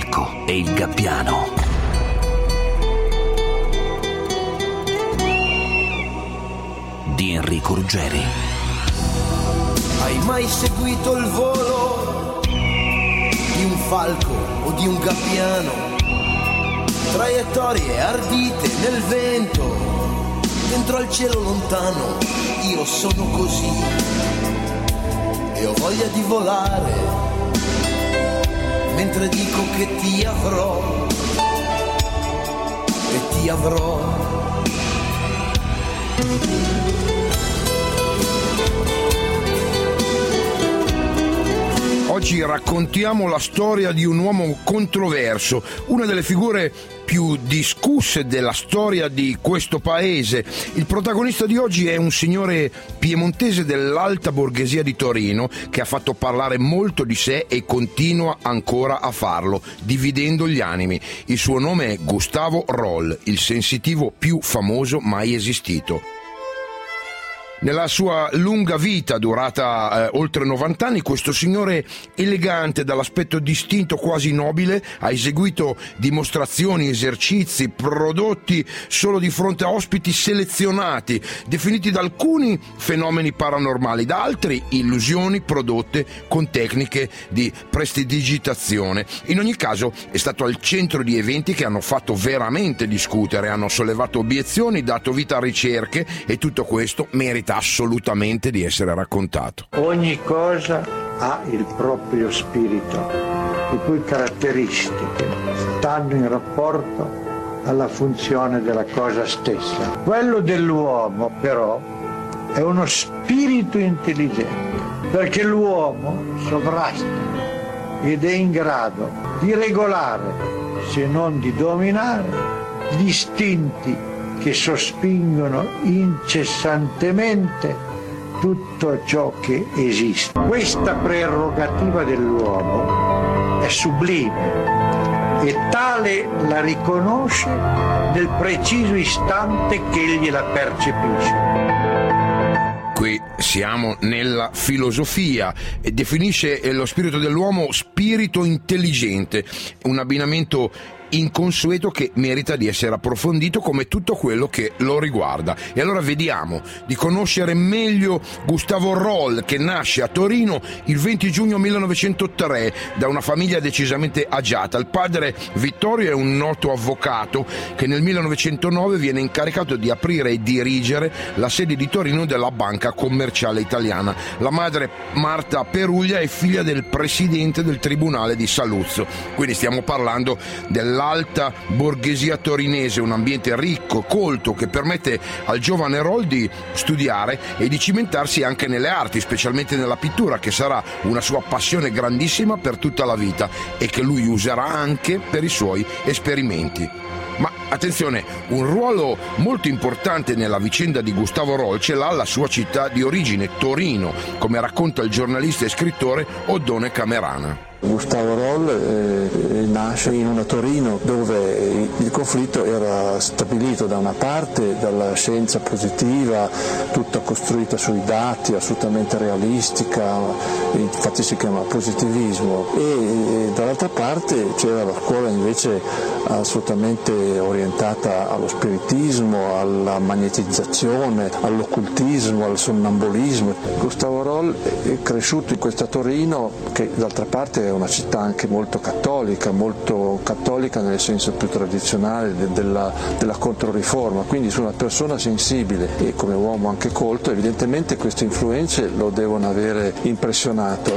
falco e il gabbiano. Di Enrico Ruggeri. Hai mai seguito il volo di un falco o di un gabbiano? Traiettorie ardite nel vento, dentro al cielo lontano. Io sono così e ho voglia di volare, mentre dico che ti avrò e ti avrò. Oggi raccontiamo la storia di un uomo controverso, una delle figure più discusse della storia di questo paese. Il protagonista di oggi è un signore piemontese dell'alta borghesia di Torino che ha fatto parlare molto di sé e continua ancora a farlo, dividendo gli animi. Il suo nome è Gustavo Roll, il sensitivo più famoso mai esistito. Nella sua lunga vita, durata oltre 90 anni, questo signore elegante, dall'aspetto distinto, quasi nobile, ha eseguito dimostrazioni, esercizi, prodotti solo di fronte a ospiti selezionati, definiti da alcuni fenomeni paranormali, da altri illusioni prodotte con tecniche di prestidigitazione. In ogni caso è stato al centro di eventi che hanno fatto veramente discutere, hanno sollevato obiezioni, dato vita a ricerche, e tutto questo merita assolutamente di essere raccontato. Ogni cosa ha il proprio spirito, le cui caratteristiche stanno in rapporto alla funzione della cosa stessa. Quello dell'uomo però è uno spirito intelligente, perché l'uomo sovrasta ed è in grado di regolare, se non di dominare, gli istinti che sospingono incessantemente tutto ciò che esiste. Questa prerogativa dell'uomo è sublime e tale la riconosce nel preciso istante che egli la percepisce. Qui siamo nella filosofia e definisce lo spirito dell'uomo spirito intelligente, un abbinamento inconsueto che merita di essere approfondito come tutto quello che lo riguarda. E allora vediamo di conoscere meglio Gustavo Roll, che nasce a Torino il 20 giugno 1903 da una famiglia decisamente agiata. Il padre Vittorio è un noto avvocato che nel 1909 viene incaricato di aprire e dirigere la sede di Torino della Banca Commerciale Italiana. La madre, Marta Peruglia, è figlia del presidente del Tribunale di Saluzzo. Quindi stiamo parlando dell'alta borghesia torinese, un ambiente ricco, colto, che permette al giovane Roll di studiare e di cimentarsi anche nelle arti, specialmente nella pittura, che sarà una sua passione grandissima per tutta la vita e che lui userà anche per i suoi esperimenti. Ma attenzione, un ruolo molto importante nella vicenda di Gustavo Roll ce l'ha la sua città di origine, Torino, come racconta il giornalista e scrittore Oddone Camerana. Gustavo Roll nasce in una Torino dove il conflitto era stabilito da una parte dalla scienza positiva, tutta costruita sui dati, assolutamente realistica, infatti si chiama positivismo, e dall'altra parte c'era la scuola invece assolutamente orientata allo spiritismo, alla magnetizzazione, all'occultismo, al sonnambulismo. Gustavo Roll è cresciuto in questa Torino che d'altra parte è una città anche molto cattolica nel senso più tradizionale della Controriforma, quindi su una persona sensibile e come uomo anche colto, evidentemente queste influenze lo devono avere impressionato.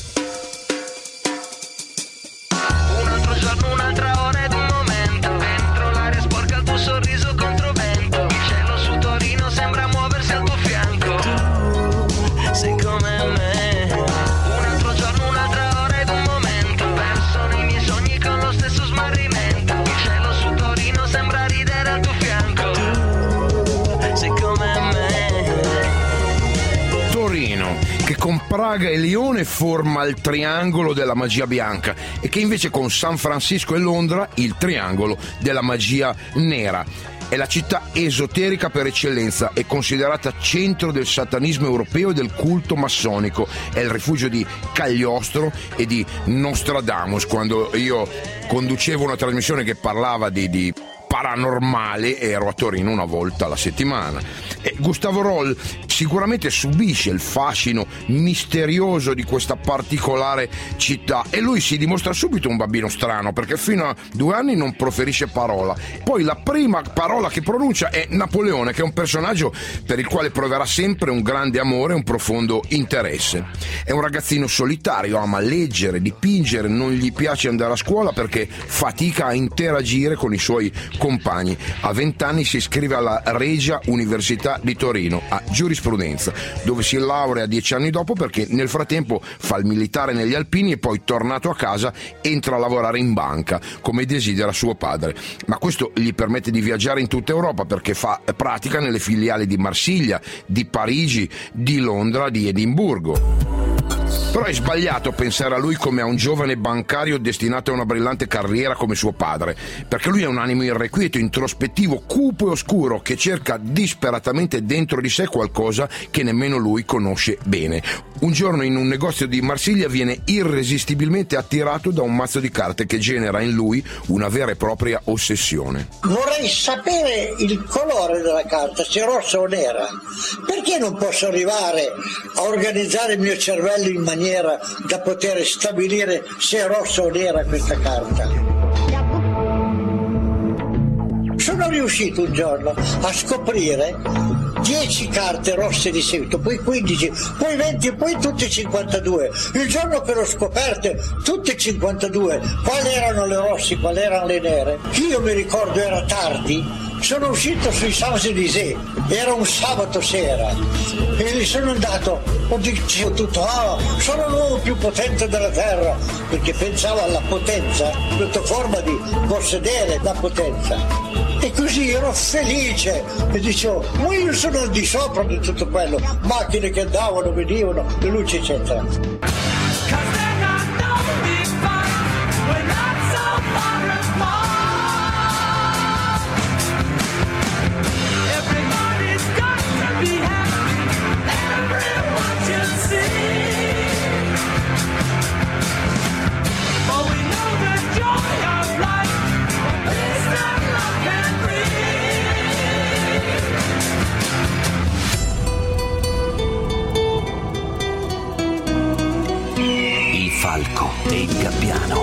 Con Praga e Lione forma il triangolo della magia bianca e che invece con San Francisco e Londra il triangolo della magia nera. È la città esoterica per eccellenza, è considerata centro del satanismo europeo e del culto massonico. È il rifugio di Cagliostro e di Nostradamus. Quando io conducevo una trasmissione che parlava di paranormale, ero a Torino una volta alla settimana. E Gustavo Roll sicuramente subisce il fascino misterioso di questa particolare città e lui si dimostra subito un bambino strano, perché fino a 2 anni non proferisce parola. Poi la prima parola che pronuncia è Napoleone, che è un personaggio per il quale proverà sempre un grande amore e un profondo interesse. È un ragazzino solitario, ama leggere, dipingere, non gli piace andare a scuola perché fatica a interagire con i suoi compagni. A 20 anni si iscrive alla Regia Università di Torino a giurisprudenza, dove si laurea 10 anni dopo perché nel frattempo fa il militare negli Alpini e poi, tornato a casa, entra a lavorare in banca come desidera suo padre. Ma questo gli permette di viaggiare in tutta Europa perché fa pratica nelle filiali di Marsiglia, di Parigi, di Londra, di Edimburgo. Però è sbagliato pensare a lui come a un giovane bancario destinato a una brillante carriera come suo padre, perché lui è un animo irrequieto, introspettivo, cupo e oscuro, che cerca disperatamente dentro di sé qualcosa che nemmeno lui conosce bene. Un giorno in un negozio di Marsiglia viene irresistibilmente attirato da un mazzo di carte che genera in lui una vera e propria ossessione. Vorrei sapere il colore della carta, se rossa o nera. Perché non posso arrivare a organizzare il mio cervello in maniera da poter stabilire se è rossa o nera questa carta? Sono riuscito un giorno a scoprire 10 carte rosse di seguito, poi 15, poi 20 e poi tutte 52. Il giorno che l'ho scoperte, tutte 52, quali erano le rosse, quali erano le nere. Io mi ricordo era tardi, sono uscito sui Champs-Élysées, era un sabato sera e mi sono andato, ho detto tutto, sono l'uomo più potente della terra, perché pensavo alla potenza, sotto forma di possedere la potenza. E così ero felice e dicevo, ma io sono al di sopra di tutto quello, macchine che andavano, venivano, le luci eccetera. Falco e il Gabbiano.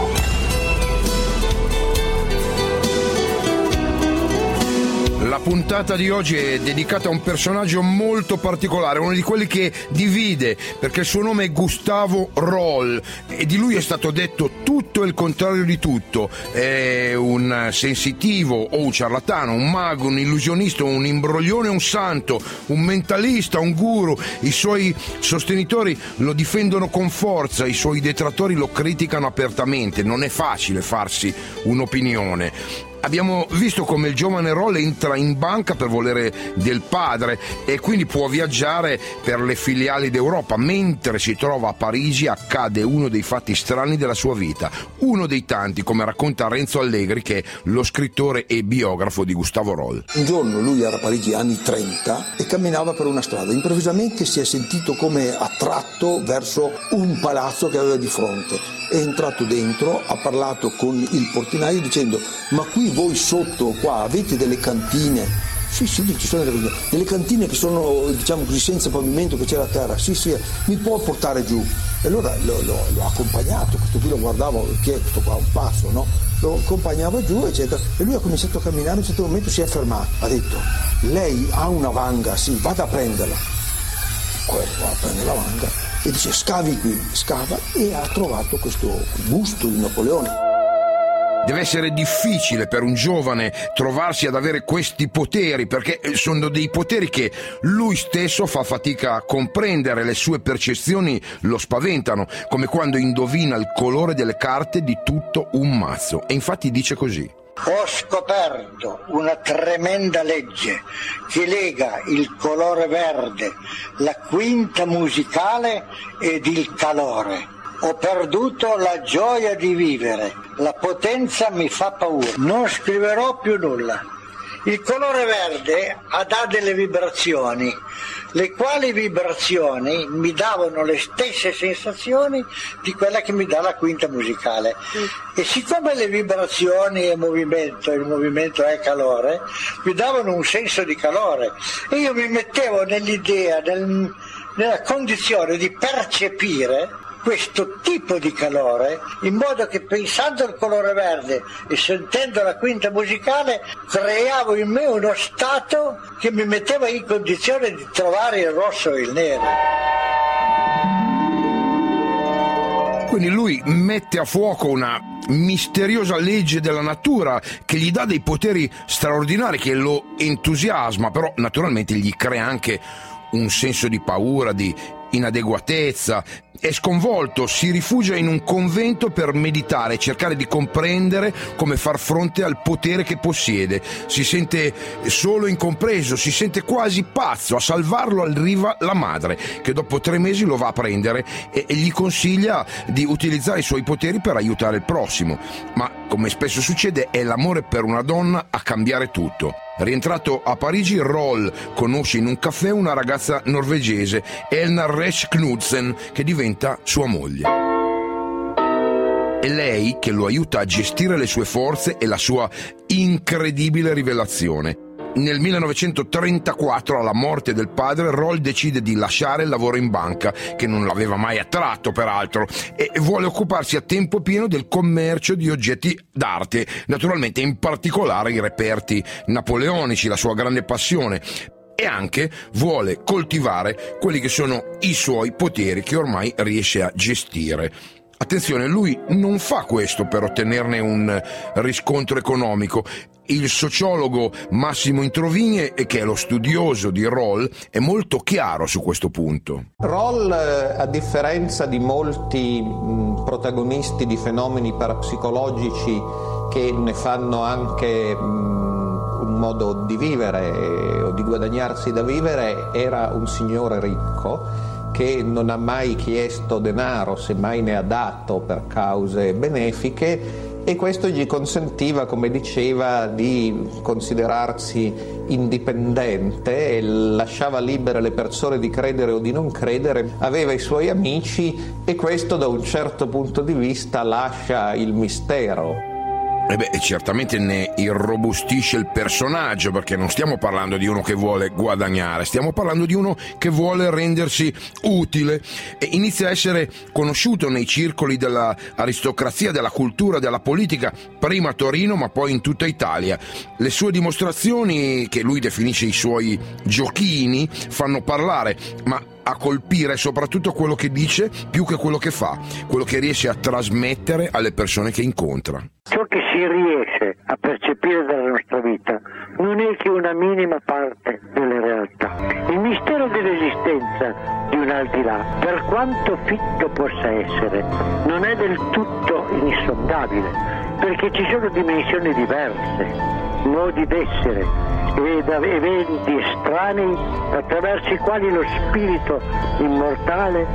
La puntata di oggi è dedicata a un personaggio molto particolare, uno di quelli che divide, perché il suo nome è Gustavo Roll e di lui è stato detto tutto e il contrario di tutto. È un sensitivo o un ciarlatano, un mago, un illusionista, un imbroglione, un santo, un mentalista, un guru. I suoi sostenitori lo difendono con forza, i suoi detrattori lo criticano apertamente. Non è facile farsi un'opinione. Abbiamo visto come il giovane Roll entra in banca per volere del padre e quindi può viaggiare per le filiali d'Europa. Mentre si trova a Parigi accade uno dei fatti strani della sua vita, uno dei tanti, come racconta Renzo Allegri, che è lo scrittore e biografo di Gustavo Roll. Un giorno lui era a Parigi anni 30 e camminava per una strada, improvvisamente si è sentito come attratto verso un palazzo che aveva di fronte. È entrato dentro, ha parlato con il portinaio dicendo: ma qui voi sotto qua avete delle cantine? Sì, ci sono delle cantine che sono, diciamo così, senza pavimento, che c'è la terra. Sì, mi può portare giù? E allora l'ho accompagnato, questo qui lo guardavo, che è questo qua, un pazzo, no? Lo accompagnava giù, eccetera, e lui ha cominciato a camminare. A un certo momento si è fermato, ha detto: lei ha una vanga, sì, vada a prenderla. Quello va a prendere la vanga e dice: scavi qui, scava, e ha trovato questo busto di Napoleone. Deve essere difficile per un giovane trovarsi ad avere questi poteri, perché sono dei poteri che lui stesso fa fatica a comprendere, le sue percezioni lo spaventano, come quando indovina il colore delle carte di tutto un mazzo. E infatti dice così: ho scoperto una tremenda legge che lega il colore verde, la quinta musicale ed il calore. Ho perduto la gioia di vivere, la potenza mi fa paura, non scriverò più nulla. Il colore verde dà delle vibrazioni, le quali vibrazioni mi davano le stesse sensazioni di quella che mi dà la quinta musicale. E siccome le vibrazioni e il movimento è calore, mi davano un senso di calore e io mi mettevo nell'idea, nella condizione di percepire questo tipo di calore, in modo che pensando al colore verde e sentendo la quinta musicale creavo in me uno stato che mi metteva in condizione di trovare il rosso e il nero. Quindi lui mette a fuoco una misteriosa legge della natura che gli dà dei poteri straordinari, che lo entusiasma, però naturalmente gli crea anche un senso di paura, di inadeguatezza. È sconvolto, si rifugia in un convento per meditare e cercare di comprendere come far fronte al potere che possiede. Si sente solo e incompreso, si sente quasi pazzo. A salvarlo arriva la madre, che dopo 3 mesi lo va a prendere e gli consiglia di utilizzare i suoi poteri per aiutare il prossimo. Ma, come spesso succede, è l'amore per una donna a cambiare tutto. Rientrato a Parigi, Roll conosce in un caffè una ragazza norvegese, Elna Resch Knudsen, che diventa sua moglie. È lei che lo aiuta a gestire le sue forze e la sua incredibile rivelazione. Nel 1934, alla morte del padre, Roll decide di lasciare il lavoro in banca, che non l'aveva mai attratto peraltro, e vuole occuparsi a tempo pieno del commercio di oggetti d'arte, naturalmente in particolare i reperti napoleonici, la sua grande passione, e anche vuole coltivare quelli che sono i suoi poteri che ormai riesce a gestire. Attenzione, lui non fa questo per ottenerne un riscontro economico. Il sociologo Massimo Introvigne, che è lo studioso di Roll, è molto chiaro su questo punto. Roll, a differenza di molti protagonisti di fenomeni parapsicologici che ne fanno anche un modo di vivere o di guadagnarsi da vivere, era un signore ricco che non ha mai chiesto denaro, semmai ne ha dato per cause benefiche, e questo gli consentiva, come diceva, di considerarsi indipendente e lasciava libere le persone di credere o di non credere, aveva i suoi amici e questo da un certo punto di vista lascia il mistero. Certamente ne irrobustisce il personaggio, perché non stiamo parlando di uno che vuole guadagnare, stiamo parlando di uno che vuole rendersi utile e inizia a essere conosciuto nei circoli dell'aristocrazia, della cultura, della politica, prima a Torino ma poi in tutta Italia. Le sue dimostrazioni, che lui definisce i suoi giochini, fanno parlare, ma a colpire soprattutto quello che dice più che quello che fa, quello che riesce a trasmettere alle persone che incontra. Ciò che si riesce a percepire dalla nostra vita non è che una minima parte delle realtà. Il mistero dell'esistenza di un al di là, per quanto fitto possa essere, non è del tutto insondabile, perché ci sono dimensioni diverse, modi d'essere ed eventi estranei attraverso i quali lo spirito immortale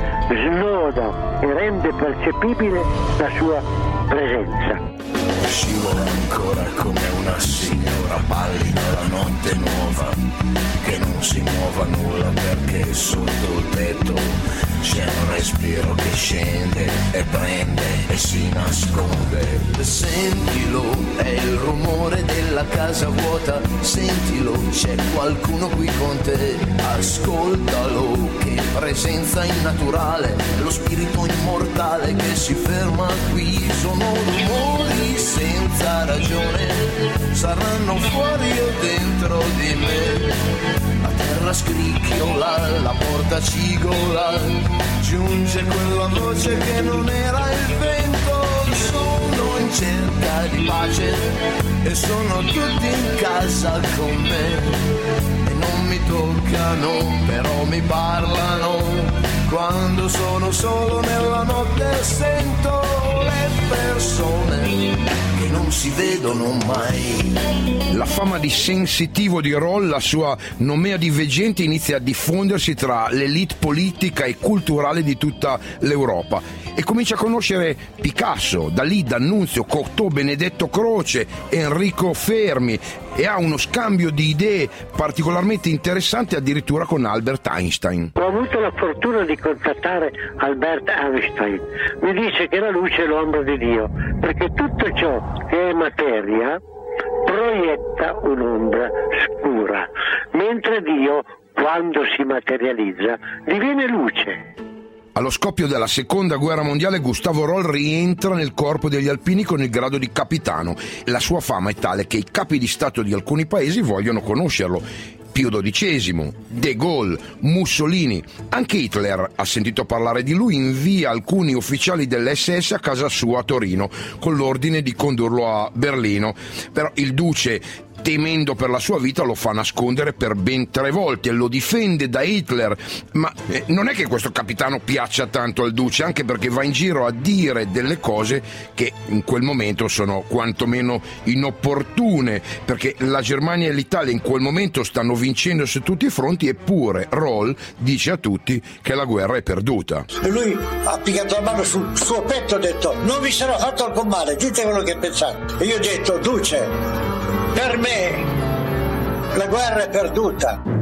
snoda e rende percepibile la sua presenza. Scivola ancora come una signora pallida la notte nuova, che non si muova nulla perché sotto il tetto c'è un respiro che scende e prende e si nasconde. Sentilo, è il rumore della casa vuota, sentilo, c'è qualcuno qui con te, ascoltalo, che presenza innaturale, lo spirito immortale che si ferma qui. Sono rumori senza ragione, saranno fuori o dentro di me. La terra scricchiola, la porta cigola, giunge quella voce che non era il vento. Sono in cerca di pace e sono tutti in casa con me, e non mi toccano però mi parlano. Quando sono solo nella notte sento le persone che non si vedono mai. La fama di sensitivo di Roll, la sua nomea di veggente, inizia a diffondersi tra l'elite politica e culturale di tutta l'Europa. e comincia a conoscere Picasso, Dalì, D'Annunzio, Cocteau, Benedetto Croce, Enrico Fermi, e ha uno scambio di idee particolarmente interessante addirittura con Albert Einstein. Ho avuto la fortuna di contattare Albert Einstein. Mi dice che la luce è l'ombra di Dio, perché tutto ciò che è materia proietta un'ombra scura, mentre Dio, quando si materializza, diviene luce. Allo scoppio della seconda guerra mondiale Gustavo Roll rientra nel corpo degli alpini con il grado di capitano. La sua fama è tale che i capi di stato di alcuni paesi vogliono conoscerlo. Pio XII, De Gaulle, Mussolini, anche Hitler ha sentito parlare di lui, invia alcuni ufficiali dell'SS a casa sua a Torino con l'ordine di condurlo a Berlino. Però il duce, temendo per la sua vita, lo fa nascondere per ben 3 volte, lo difende da Hitler, ma non è che questo capitano piaccia tanto al duce, anche perché va in giro a dire delle cose che in quel momento sono quantomeno inopportune, perché la Germania e l'Italia in quel momento stanno vincendo su tutti i fronti, eppure Roll dice a tutti che la guerra è perduta. E lui ha piccato la mano sul suo petto e ha detto: non vi sarà fatto alcun male, dite quello che pensate. E io ho detto: duce, per me la guerra è perduta.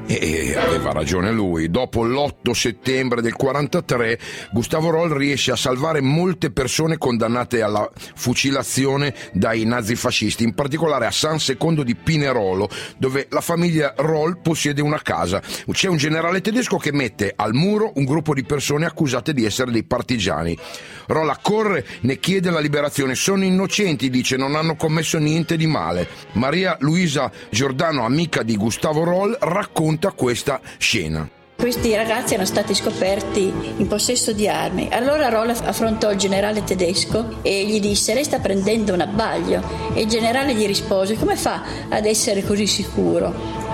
E aveva ragione lui. Dopo l'8 settembre del 43 Gustavo Roll riesce a salvare molte persone condannate alla fucilazione dai nazifascisti, in particolare a San Secondo di Pinerolo, dove la famiglia Roll possiede una casa. C'è un generale tedesco che mette al muro un gruppo di persone accusate di essere dei partigiani. Roll accorre, ne chiede la liberazione. Sono innocenti, dice, non hanno commesso niente di male. Maria Luisa Giordano, amica di Gustavo Roll, racconta questa scena. Questi ragazzi erano stati scoperti in possesso di armi. Allora Roll affrontò il generale tedesco e gli disse: lei sta prendendo un abbaglio. E il generale gli rispose: come fa ad essere così sicuro?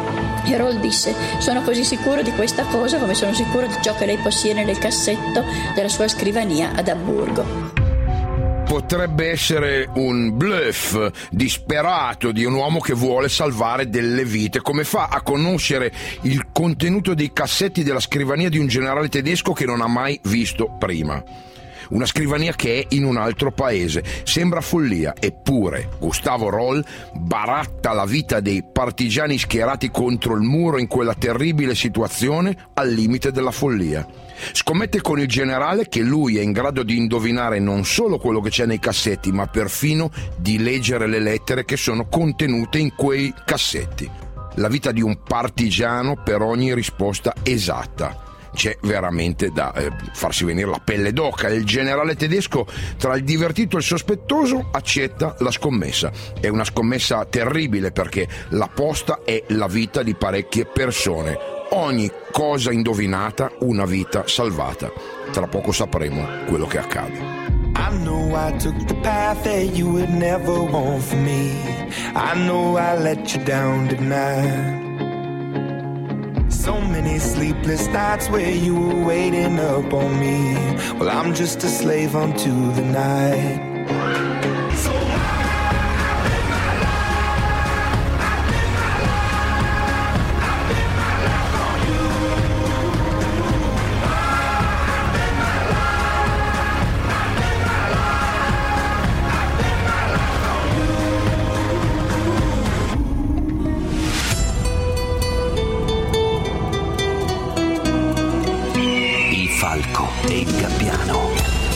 E Roll disse: sono così sicuro di questa cosa come sono sicuro di ciò che lei possiede nel cassetto della sua scrivania ad Amburgo. Potrebbe essere un bluff disperato di un uomo che vuole salvare delle vite. Come fa a conoscere il contenuto dei cassetti della scrivania di un generale tedesco che non ha mai visto prima? Una scrivania che è in un altro paese. Sembra follia, eppure Gustavo Roll baratta la vita dei partigiani schierati contro il muro in quella terribile situazione al limite della follia. Scommette con il generale che lui è in grado di indovinare non solo quello che c'è nei cassetti, ma perfino di leggere le lettere che sono contenute in quei cassetti. La vita di un partigiano per ogni risposta esatta. C'è veramente da farsi venire la pelle d'oca. Il generale tedesco, tra il divertito e il sospettoso, accetta la scommessa. È una scommessa terribile, perché la posta è la vita di parecchie persone. Ogni cosa indovinata, una vita salvata. Tra poco sapremo quello che accade. I know I took the path that you would never want for me. I know I let you down tonight. So many sleepless nights where you were waiting up on me. Well, I'm just a slave unto the night. Falco e il Gabbiano.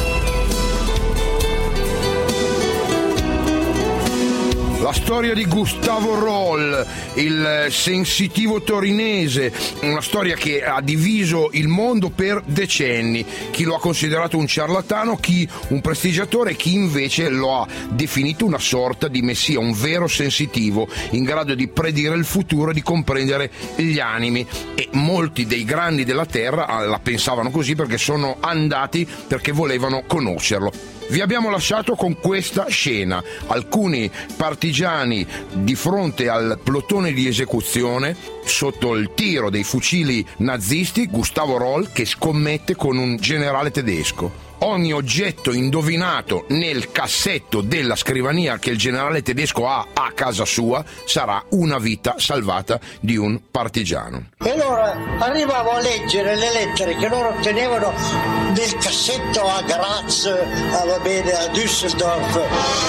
La storia di Gustavo Roll, il sensitivo torinese, una storia che ha diviso il mondo per decenni. Chi lo ha considerato un ciarlatano, chi un prestigiatore, chi invece lo ha definito una sorta di messia, un vero sensitivo, in grado di predire il futuro e di comprendere gli animi. E molti dei grandi della terra la pensavano così, perché sono andati perché volevano conoscerlo. Vi abbiamo lasciato con questa scena: alcuni partigiani di fronte al plotone di esecuzione sotto il tiro dei fucili nazisti, Gustavo Roll che scommette con un generale tedesco. Ogni oggetto indovinato nel cassetto della scrivania che il generale tedesco ha a casa sua sarà una vita salvata di un partigiano. E allora arrivavo a leggere le lettere che loro tenevano nel cassetto a Graz, a Düsseldorf.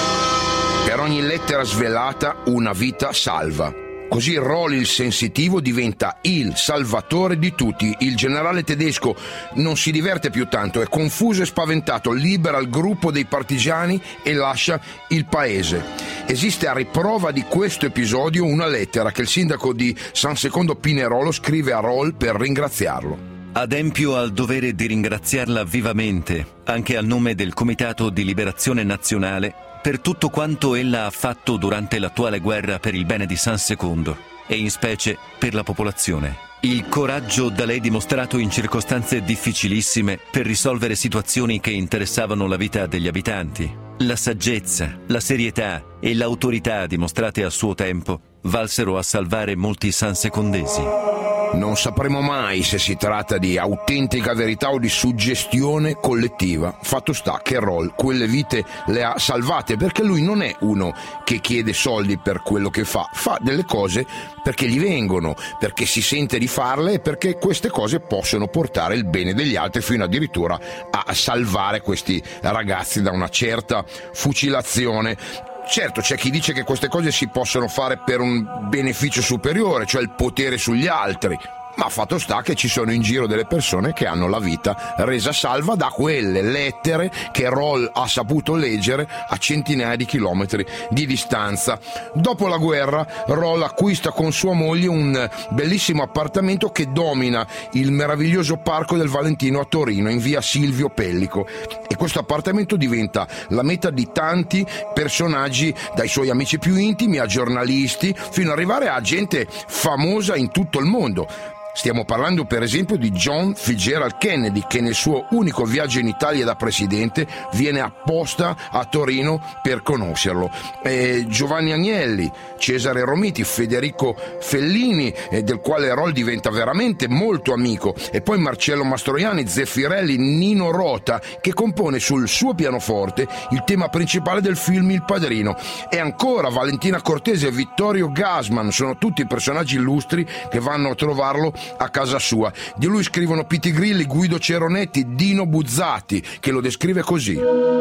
Per ogni lettera svelata una vita salva. Così Roll il sensitivo diventa il salvatore di tutti. Il generale tedesco non si diverte più tanto, è confuso e spaventato, libera il gruppo dei partigiani e lascia il paese. Esiste a riprova di questo episodio una lettera che il sindaco di San Secondo Pinerolo scrive a Roll per ringraziarlo. Adempio al dovere di ringraziarla vivamente, anche a nome del Comitato di Liberazione Nazionale, per tutto quanto ella ha fatto durante l'attuale guerra per il bene di San Secondo e in specie per la popolazione. Il coraggio da lei dimostrato in circostanze difficilissime per risolvere situazioni che interessavano la vita degli abitanti, la saggezza, la serietà e l'autorità dimostrate a suo tempo valsero a salvare molti sansecondesi. Non sapremo mai se si tratta di autentica verità o di suggestione collettiva. Fatto sta che Roll quelle vite le ha salvate, perché lui non è uno che chiede soldi per quello che fa delle cose perché gli vengono, perché si sente di farle e perché queste cose possono portare il bene degli altri, fino addirittura a salvare questi ragazzi da una certa fucilazione. Certo, c'è chi dice che queste cose si possono fare per un beneficio superiore, cioè il potere sugli altri, ma fatto sta che ci sono in giro delle persone che hanno la vita resa salva da quelle lettere che Roll ha saputo leggere a centinaia di chilometri di distanza. Dopo la guerra Roll acquista con sua moglie un bellissimo appartamento che domina il meraviglioso Parco del Valentino a Torino, in via Silvio Pellico, e questo appartamento diventa la meta di tanti personaggi, dai suoi amici più intimi a giornalisti, fino ad arrivare a gente famosa in tutto il mondo. Stiamo parlando per esempio di John Fitzgerald Kennedy, che nel suo unico viaggio in Italia da presidente viene apposta a Torino per conoscerlo. Giovanni Agnelli, Cesare Romiti, Federico Fellini, del quale Roll diventa veramente molto amico, e poi Marcello Mastroianni, Zeffirelli, Nino Rota, che compone sul suo pianoforte il tema principale del film Il Padrino, e ancora Valentina Cortese e Vittorio Gassman. Sono tutti personaggi illustri che vanno a trovarlo a casa sua. Di lui scrivono Pitti Grilli, Guido Ceronetti, Dino Buzzati, che lo descrive così.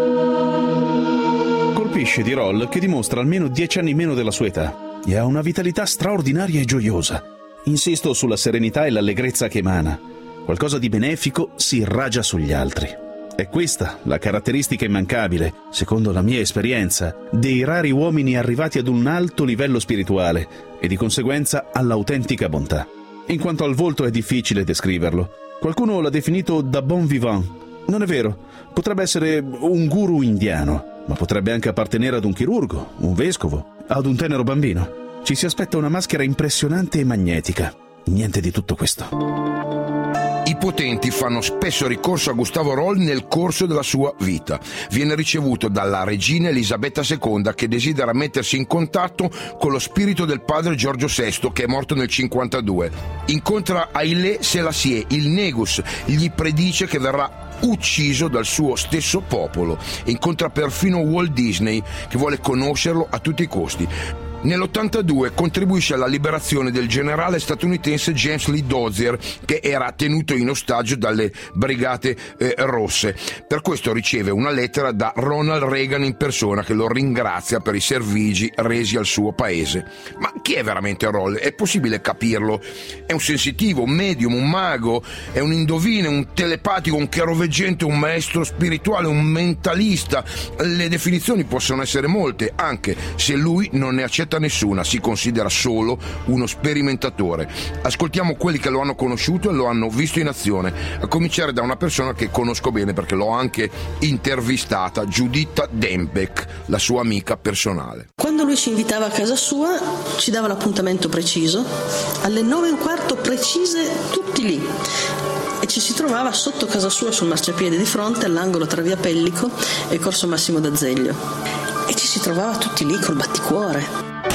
Colpisce di Roll che dimostra almeno 10 anni meno della sua età e ha una vitalità straordinaria e gioiosa. Insisto sulla serenità e l'allegrezza che emana. Qualcosa di benefico si irragia sugli altri. È questa la caratteristica immancabile, secondo la mia esperienza, dei rari uomini arrivati ad un alto livello spirituale e di conseguenza all'autentica bontà. In quanto al volto è difficile descriverlo. Qualcuno l'ha definito da bon vivant. Non è vero, potrebbe essere un guru indiano, ma potrebbe anche appartenere ad un chirurgo, un vescovo, ad un tenero bambino. Ci si aspetta una maschera impressionante e magnetica. Niente di tutto questo. I potenti fanno spesso ricorso a Gustavo Roll nel corso della sua vita. Viene ricevuto dalla regina Elisabetta II, che desidera mettersi in contatto con lo spirito del padre Giorgio VI, che è morto nel 52. Incontra Haile Selassie, il Negus, gli predice che verrà ucciso dal suo stesso popolo. Incontra perfino Walt Disney, che vuole conoscerlo a tutti i costi. Nell'82 contribuisce alla liberazione del generale statunitense James Lee Dozier, che era tenuto in ostaggio dalle brigate rosse. Per questo riceve una lettera da Ronald Reagan in persona, che lo ringrazia per i servigi resi al suo paese. Ma chi è veramente Roll? È possibile capirlo? È un sensitivo, un medium, un mago? È un indovino, un telepatico, un chiaroveggente, un maestro spirituale, un mentalista? Le definizioni possono essere molte, anche se lui non ne accetta nessuna, si considera solo uno sperimentatore. Ascoltiamo quelli che lo hanno conosciuto e lo hanno visto in azione, a cominciare da una persona che conosco bene perché l'ho anche intervistata, Giuditta Dembeck, la sua amica personale. Quando lui ci invitava a casa sua ci dava l'appuntamento preciso, alle 9:15 precise, tutti lì, e ci si trovava sotto casa sua sul marciapiede di fronte, all'angolo tra via Pellico e corso Massimo d'Azeglio, e ci si trovava tutti lì col batticuore.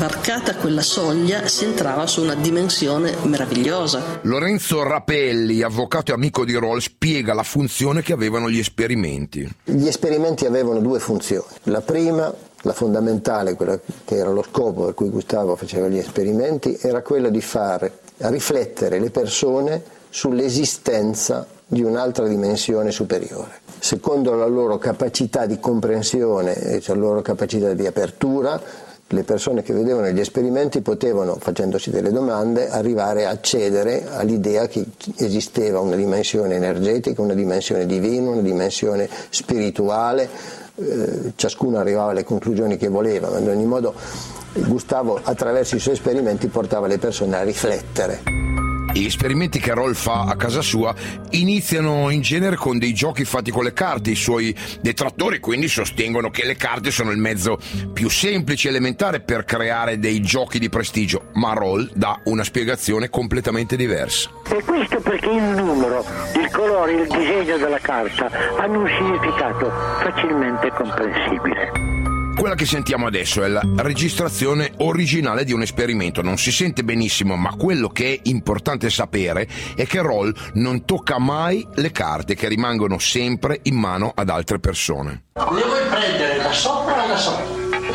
varcata quella soglia si entrava su una dimensione meravigliosa. Lorenzo Rapelli, avvocato e amico di Roll, spiega la funzione che avevano gli esperimenti. Gli esperimenti avevano due funzioni. La prima, la fondamentale, quella che era lo scopo per cui Gustavo faceva gli esperimenti, era quella di fare riflettere le persone sull'esistenza di un'altra dimensione superiore. Secondo la loro capacità di comprensione, cioè la loro capacità di apertura, le persone che vedevano gli esperimenti potevano, facendosi delle domande, arrivare a accedere all'idea che esisteva una dimensione energetica, una dimensione divina, una dimensione spirituale. Ciascuno arrivava alle conclusioni che voleva, ma in ogni modo Gustavo attraverso i suoi esperimenti portava le persone a riflettere. Gli esperimenti che Roll fa a casa sua iniziano in genere con dei giochi fatti con le carte. I suoi detrattori quindi sostengono che le carte sono il mezzo più semplice e elementare per creare dei giochi di prestigio, ma Roll dà una spiegazione completamente diversa. E questo perché il numero, il colore, il disegno della carta hanno un significato facilmente comprensibile. Quella che sentiamo adesso è la registrazione originale di un esperimento. Non si sente benissimo, ma quello che è importante sapere è che Roll non tocca mai le carte, che rimangono sempre in mano ad altre persone. Le vuoi prendere da sopra o da sopra?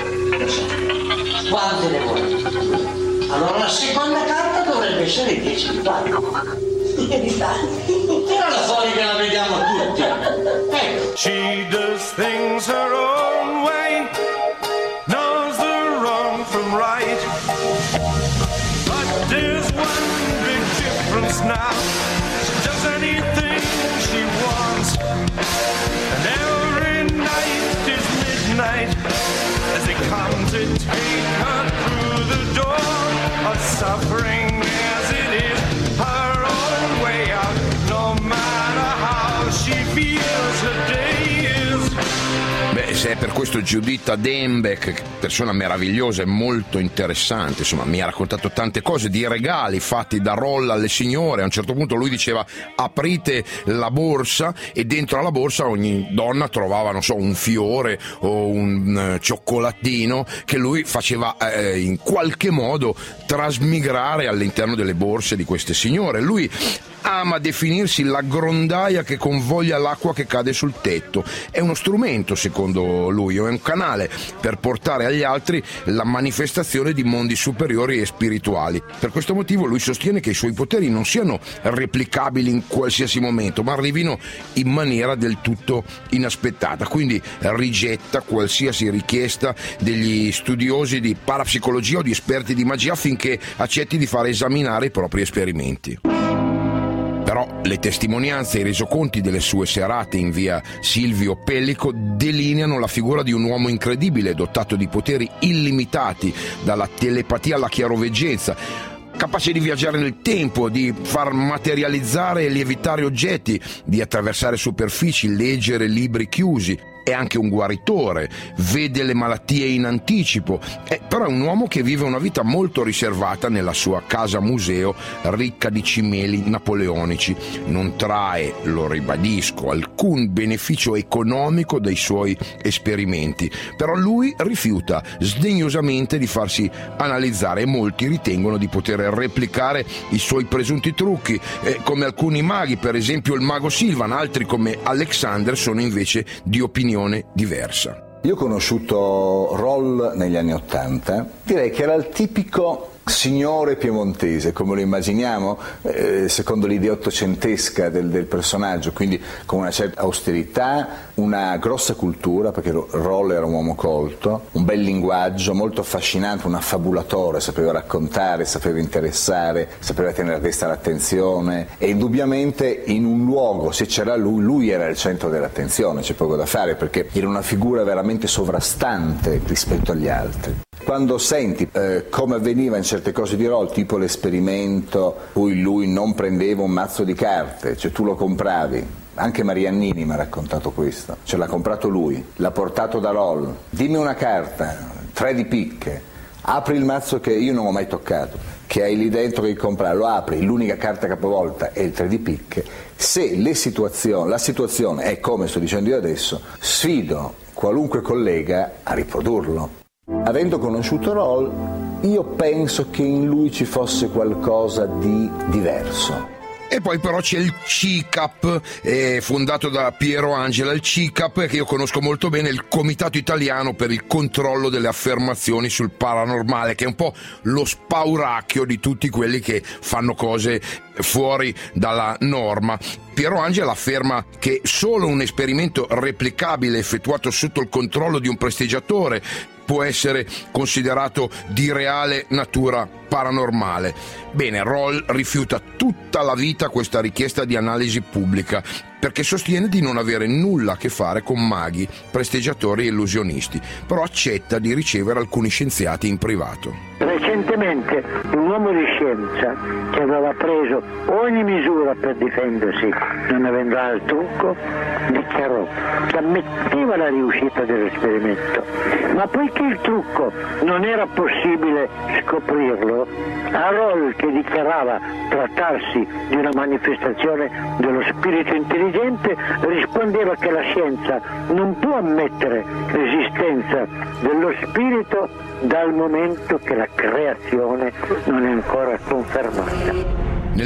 Quante ne vuoi? Allora la seconda carta dovrebbe essere 10 di palco. Tirala fuori che la vediamo tutti. Ecco. She does things her own way, knows the wrong from right. But there's one big difference now. She does anything she wants, and every night is midnight as they come to take her through the door of suffering as it is her own way out. No matter how she feels her day is. Beh, se è per questo Giuditta Dembeck, persona meravigliosa e molto interessante, insomma mi ha raccontato tante cose di regali fatti da Roll alle signore. A un certo punto lui diceva: aprite la borsa, e dentro alla borsa ogni donna trovava, non so, un fiore o un cioccolatino che lui faceva in qualche modo trasmigrare all'interno delle borse di queste signore. Lui ama definirsi la grondaia che convoglia l'acqua che cade sul tetto. È uno strumento, secondo lui, è un canale per portare agli altri la manifestazione di mondi superiori e spirituali. Per questo motivo lui sostiene che i suoi poteri non siano replicabili in qualsiasi momento, ma arrivino in maniera del tutto inaspettata. Quindi rigetta qualsiasi richiesta degli studiosi di parapsicologia o di esperti di magia affinché accetti di fare esaminare i propri esperimenti. Però le testimonianze e i resoconti delle sue serate in via Silvio Pellico delineano la figura di un uomo incredibile, dotato di poteri illimitati, dalla telepatia alla chiaroveggenza, capace di viaggiare nel tempo, di far materializzare e lievitare oggetti, di attraversare superfici, leggere libri chiusi. È anche un guaritore, vede le malattie in anticipo, però è un uomo che vive una vita molto riservata nella sua casa museo ricca di cimeli napoleonici. Non trae, lo ribadisco, alcun beneficio economico dai suoi esperimenti, però lui rifiuta sdegnosamente di farsi analizzare e molti ritengono di poter replicare i suoi presunti trucchi, come alcuni maghi, per esempio il mago Silvan. Altri come Alexander sono invece di opinione diversa. Io ho conosciuto Roll negli anni '80, direi che era il tipico signore piemontese, come lo immaginiamo, secondo l'idea ottocentesca del personaggio, quindi con una certa austerità, una grossa cultura, perché Roll era un uomo colto, un bel linguaggio, molto affascinante, un affabulatore, sapeva raccontare, sapeva interessare, sapeva tenere a testa l'attenzione, e indubbiamente in un luogo, se c'era lui era il centro dell'attenzione, c'è poco da fare, perché era una figura veramente sovrastante rispetto agli altri. Quando senti come avveniva in certe cose di Roll, tipo l'esperimento cui lui non prendeva un mazzo di carte, cioè tu lo compravi, anche Mariannini mi ha raccontato questo, cioè l'ha comprato lui, l'ha portato da Roll, dimmi una carta, 3 di picche, apri il mazzo che io non ho mai toccato, che hai lì dentro che comprare, lo apri, l'unica carta capovolta è il 3 di picche. Se la situazione è come sto dicendo io adesso, sfido qualunque collega a riprodurlo. Avendo conosciuto Roll, io penso che in lui ci fosse qualcosa di diverso. E poi però c'è il CICAP, fondato da Piero Angela, il CICAP, che io conosco molto bene, il Comitato Italiano per il Controllo delle Affermazioni sul Paranormale, che è un po' lo spauracchio di tutti quelli che fanno cose fuori dalla norma. Piero Angela afferma che solo un esperimento replicabile effettuato sotto il controllo di un prestigiatore può essere considerato di reale natura paranormale. Bene, Roll rifiuta tutta la vita questa richiesta di analisi pubblica perché sostiene di non avere nulla a che fare con maghi, prestigiatori e illusionisti, però accetta di ricevere alcuni scienziati in privato. Recentemente un uomo di scienza che aveva preso ogni misura per difendersi non avendo altro trucco dichiarò che ammetteva la riuscita dell'esperimento, ma poiché il trucco non era possibile scoprirlo, a Roll, che dichiarava trattarsi di una manifestazione dello spirito intelligente, rispondeva che la scienza non può ammettere l'esistenza dello spirito dal momento che la creazione non è ancora confermata. Nel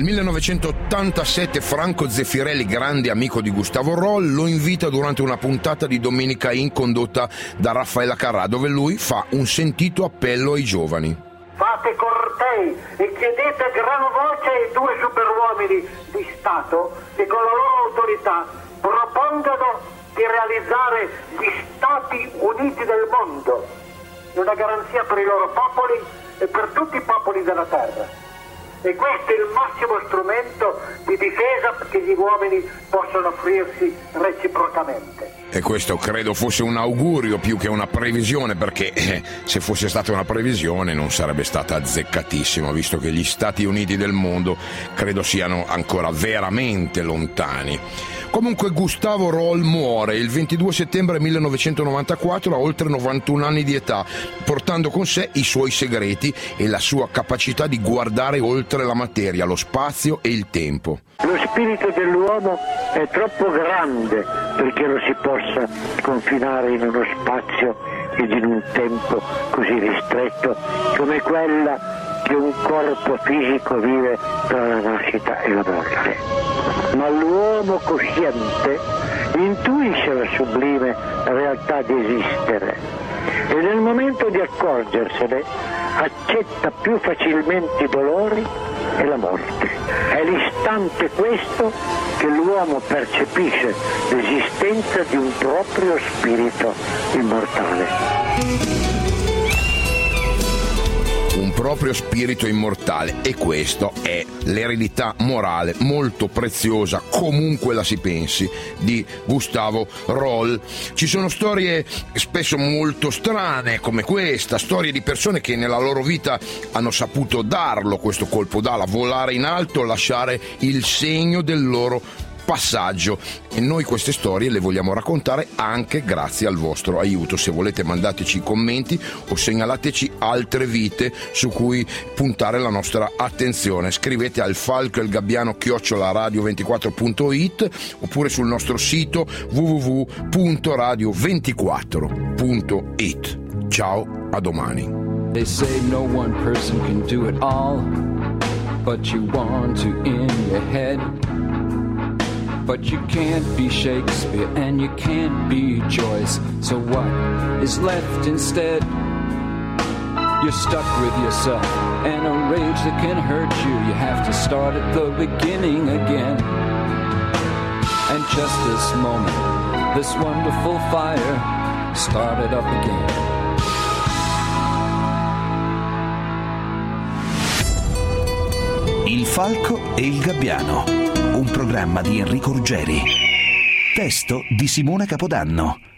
1987 Franco Zeffirelli, grande amico di Gustavo Roll, lo invita durante una puntata di Domenica In condotta da Raffaella Carrà, dove lui fa un sentito appello ai giovani. Fate cortei e chiedete a gran voce ai due superuomini di Stato che con la loro autorità propongano di realizzare gli Stati Uniti del mondo, una garanzia per i loro popoli e per tutti i popoli della terra. E questo è il massimo strumento di difesa che gli uomini possono offrirsi reciprocamente. E questo credo fosse un augurio più che una previsione, perché se fosse stata una previsione non sarebbe stata azzeccatissima, visto che gli Stati Uniti del mondo credo siano ancora veramente lontani. Comunque Gustavo Roll muore il 22 settembre 1994 a oltre 91 anni di età, portando con sé i suoi segreti e la sua capacità di guardare oltre la materia, lo spazio e il tempo. Lo spirito dell'uomo è troppo grande perché lo si possa confinare in uno spazio ed in un tempo così ristretto come quella che un corpo fisico vive tra la nascita e la morte. Ma l'uomo cosciente intuisce la sublime realtà di esistere e nel momento di accorgersene accetta più facilmente i dolori e la morte. È l'istante questo che l'uomo percepisce l'esistenza di un proprio spirito immortale. Un proprio spirito immortale, e questo è l'eredità morale molto preziosa, comunque la si pensi, di Gustavo Roll. Ci sono storie spesso molto strane come questa, storie di persone che nella loro vita hanno saputo darlo questo colpo d'ala, volare in alto, lasciare il segno del loro passaggio, e noi queste storie le vogliamo raccontare anche grazie al vostro aiuto. Se volete mandateci commenti o segnalateci altre vite su cui puntare la nostra attenzione. Scrivete al falcoelgabbiano@radio24.it oppure sul nostro sito www.radio24.it. Ciao, a domani. They say no one person can do it all, but you want to in your head. But you can't be Shakespeare and you can't be Joyce. So what is left instead? You're stuck with yourself and a rage that can hurt you. You have to start at the beginning again. And just this moment, this wonderful fire started up again. Il Falco e il Gabbiano, un programma di Enrico Ruggeri. Testo di Simone Capodanno.